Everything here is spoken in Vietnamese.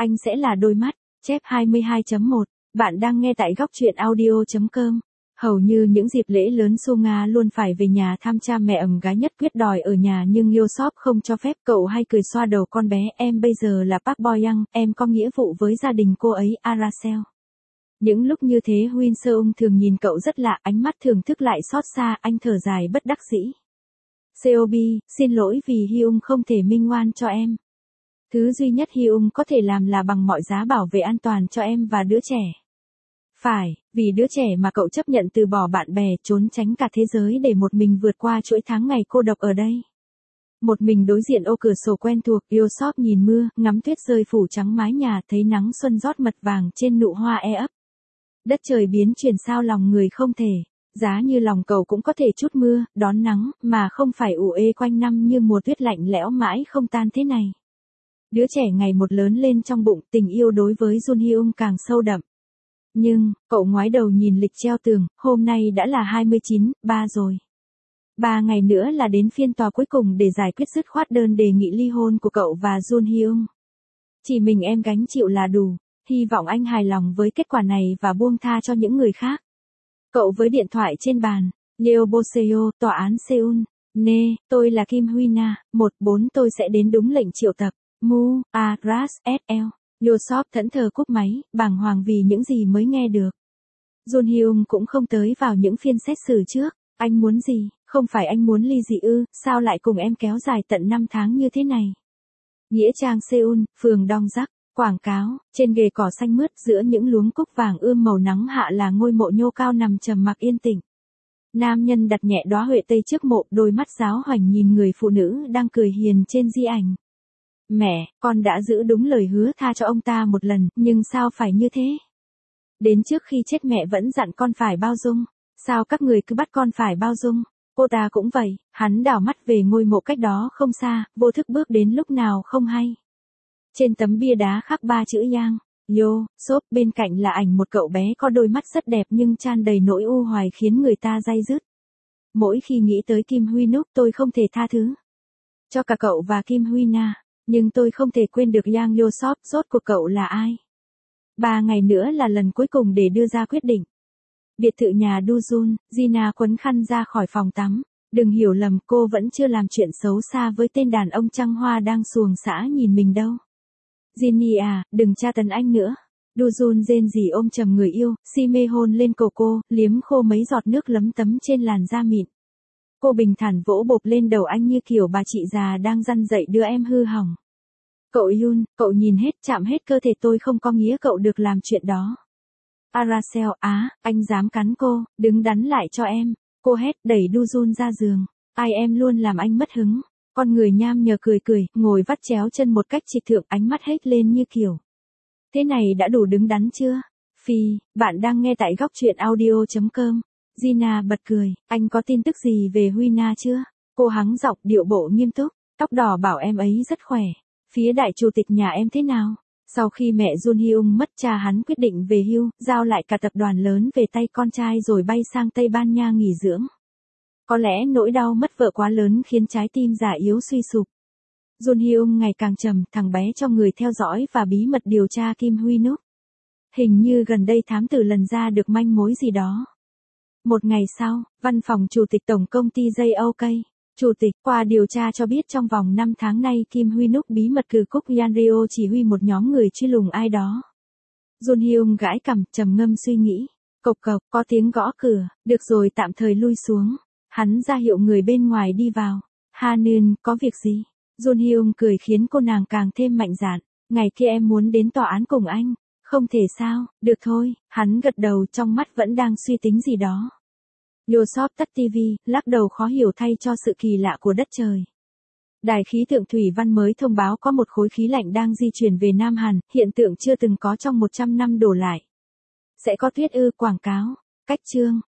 Anh sẽ là đôi mắt. Chép 22.1. Bạn đang nghe tại góc truyện audio.com. Hầu như những dịp lễ lớn Su Nga luôn phải về nhà thăm cha mẹ. Gái nhất quyết đòi ở nhà nhưng Yosop không cho phép. Cậu hay cười xoa đầu con bé. Em bây giờ là Park Bo Young, em có nghĩa vụ với gia đình cô ấy, Aracel. Những lúc như thế Huynh Seung thường nhìn cậu rất lạ, ánh mắt thưởng thức lại xót xa, anh thở dài bất đắc dĩ. Seob, xin lỗi vì Hyung không thể minh oan cho em. Thứ duy nhất Hyung có thể làm là bằng mọi giá bảo vệ an toàn cho em và đứa trẻ. Phải, vì đứa trẻ mà cậu chấp nhận từ bỏ bạn bè, trốn tránh cả thế giới để một mình vượt qua chuỗi tháng ngày cô độc ở đây. Một mình đối diện ô cửa sổ quen thuộc, Yosop nhìn mưa, ngắm tuyết rơi phủ trắng mái nhà, thấy nắng xuân rót mật vàng trên nụ hoa e ấp. Đất trời biến chuyển sao lòng người không thể. Giá như lòng cậu cũng có thể chút mưa, đón nắng, mà không phải ù ê quanh năm như mùa tuyết lạnh lẽo mãi không tan thế này. Đứa trẻ ngày một lớn lên trong bụng, tình yêu đối với Jun Hyung càng sâu đậm. Nhưng, cậu ngoái đầu nhìn lịch treo tường, hôm nay đã là 29/3 rồi. 3 ngày nữa là đến phiên tòa cuối cùng để giải quyết dứt khoát đơn đề nghị ly hôn của cậu và Jun Hyung. Chỉ mình em gánh chịu là đủ, hy vọng anh hài lòng với kết quả này và buông tha cho những người khác. Cậu với điện thoại trên bàn, Leo Boseo, tòa án Seoul. Nê, tôi là Kim Huy Na, 14 tôi sẽ đến đúng lệnh triệu tập. Mu, A, Ras, SL. Yosop thẫn thờ cúp máy, bàng hoàng vì những gì mới nghe được. Jun Hyung cũng không tới vào những phiên xét xử trước. Anh muốn gì? Không phải anh muốn ly dị ư? Sao lại cùng em kéo dài tận 5 tháng như thế này? Nghĩa trang Seoul, phường Dong Dak. Quảng cáo, trên ghề cỏ xanh mướt giữa những luống cúc vàng ươm màu nắng hạ là ngôi mộ nhô cao nằm trầm mặc yên tĩnh. Nam nhân đặt nhẹ đóa huệ tây trước mộ, đôi mắt giáo hoành nhìn người phụ nữ đang cười hiền trên di ảnh. Mẹ, con đã giữ đúng lời hứa tha cho ông ta một lần, nhưng sao phải như thế? Đến trước khi chết mẹ vẫn dặn con phải bao dung, sao các người cứ bắt con phải bao dung? Cô ta cũng vậy, hắn đảo mắt về ngôi mộ cách đó không xa, vô thức bước đến lúc nào không hay. Trên tấm bia đá khắc 3 chữ Yang, Yo, Sop, bên cạnh là ảnh một cậu bé có đôi mắt rất đẹp nhưng tràn đầy nỗi u hoài khiến người ta day dứt. Mỗi khi nghĩ tới Kim Huy Núc tôi không thể tha thứ cho cả cậu và Kim Huy Na, nhưng tôi không thể quên được Yang Yo Sop, rốt cuộc cậu là ai? 3 ngày nữa là lần cuối cùng để đưa ra quyết định. Biệt thự nhà Dujun, Gina quấn khăn ra khỏi phòng tắm. Đừng hiểu lầm, cô vẫn chưa làm chuyện xấu xa với tên đàn ông trăng hoa đang xuồng xã nhìn mình đâu. Jinny à, đừng tra tấn anh nữa. Dujun rên rỉ ôm chầm người yêu, si mê hôn lên cổ cô, liếm khô mấy giọt nước lấm tấm trên làn da mịn. Cô bình thản vỗ bộp lên đầu anh như kiểu bà chị già đang răn dạy đứa em hư hỏng. Cậu Yun, cậu nhìn hết, chạm hết cơ thể tôi không có nghĩa cậu được làm chuyện đó. Aracel, anh dám cắn cô, đứng đắn lại cho em. Cô hét, đẩy Dujun ra giường. Ai em luôn làm anh mất hứng. Con người nham nhở cười cười, ngồi vắt chéo chân một cách trịch thượng, ánh mắt hết lên như kiểu. Thế này đã đủ đứng đắn chưa? Phi, bạn đang nghe tại góc truyện audio.com. Gina bật cười, anh có tin tức gì về Huy Na chưa? Cô hắng giọng, điệu bộ nghiêm túc, tóc đỏ bảo em ấy rất khỏe. Phía đại chủ tịch nhà em thế nào? Sau khi mẹ Jun Hyung mất, cha hắn quyết định về hưu, giao lại cả tập đoàn lớn về tay con trai rồi bay sang Tây Ban Nha nghỉ dưỡng. Có lẽ nỗi đau mất vợ quá lớn khiến trái tim già yếu suy sụp. Jun Hyung ngày càng trầm, thằng bé cho người theo dõi và bí mật điều tra Kim Huy Núc. Hình như gần đây thám tử lần ra được manh mối gì đó. Một ngày sau, văn phòng chủ tịch tổng công ty JOK. Chủ tịch, qua điều tra cho biết trong vòng 5 tháng nay Kim Huy Núc bí mật cử Cúc Yanrio chỉ huy một nhóm người truy lùng ai đó. Jun Hyung gãi cằm, trầm ngâm suy nghĩ. Cộc cộc, có tiếng gõ cửa, được rồi tạm thời lui xuống. Hắn ra hiệu người bên ngoài đi vào. Hanun, có việc gì? Jun Hyung cười khiến cô nàng càng thêm mạnh dạn. Ngày kia em muốn đến tòa án cùng anh. Không thể sao, được thôi, hắn gật đầu trong mắt vẫn đang suy tính gì đó. Yosop tắt TV, lắc đầu khó hiểu thay cho sự kỳ lạ của đất trời. Đài khí tượng thủy văn mới thông báo có một khối khí lạnh đang di chuyển về Nam Hàn, hiện tượng chưa từng có trong 100 năm đổ lại. Sẽ có tuyết ư? Quảng cáo. Cách chương.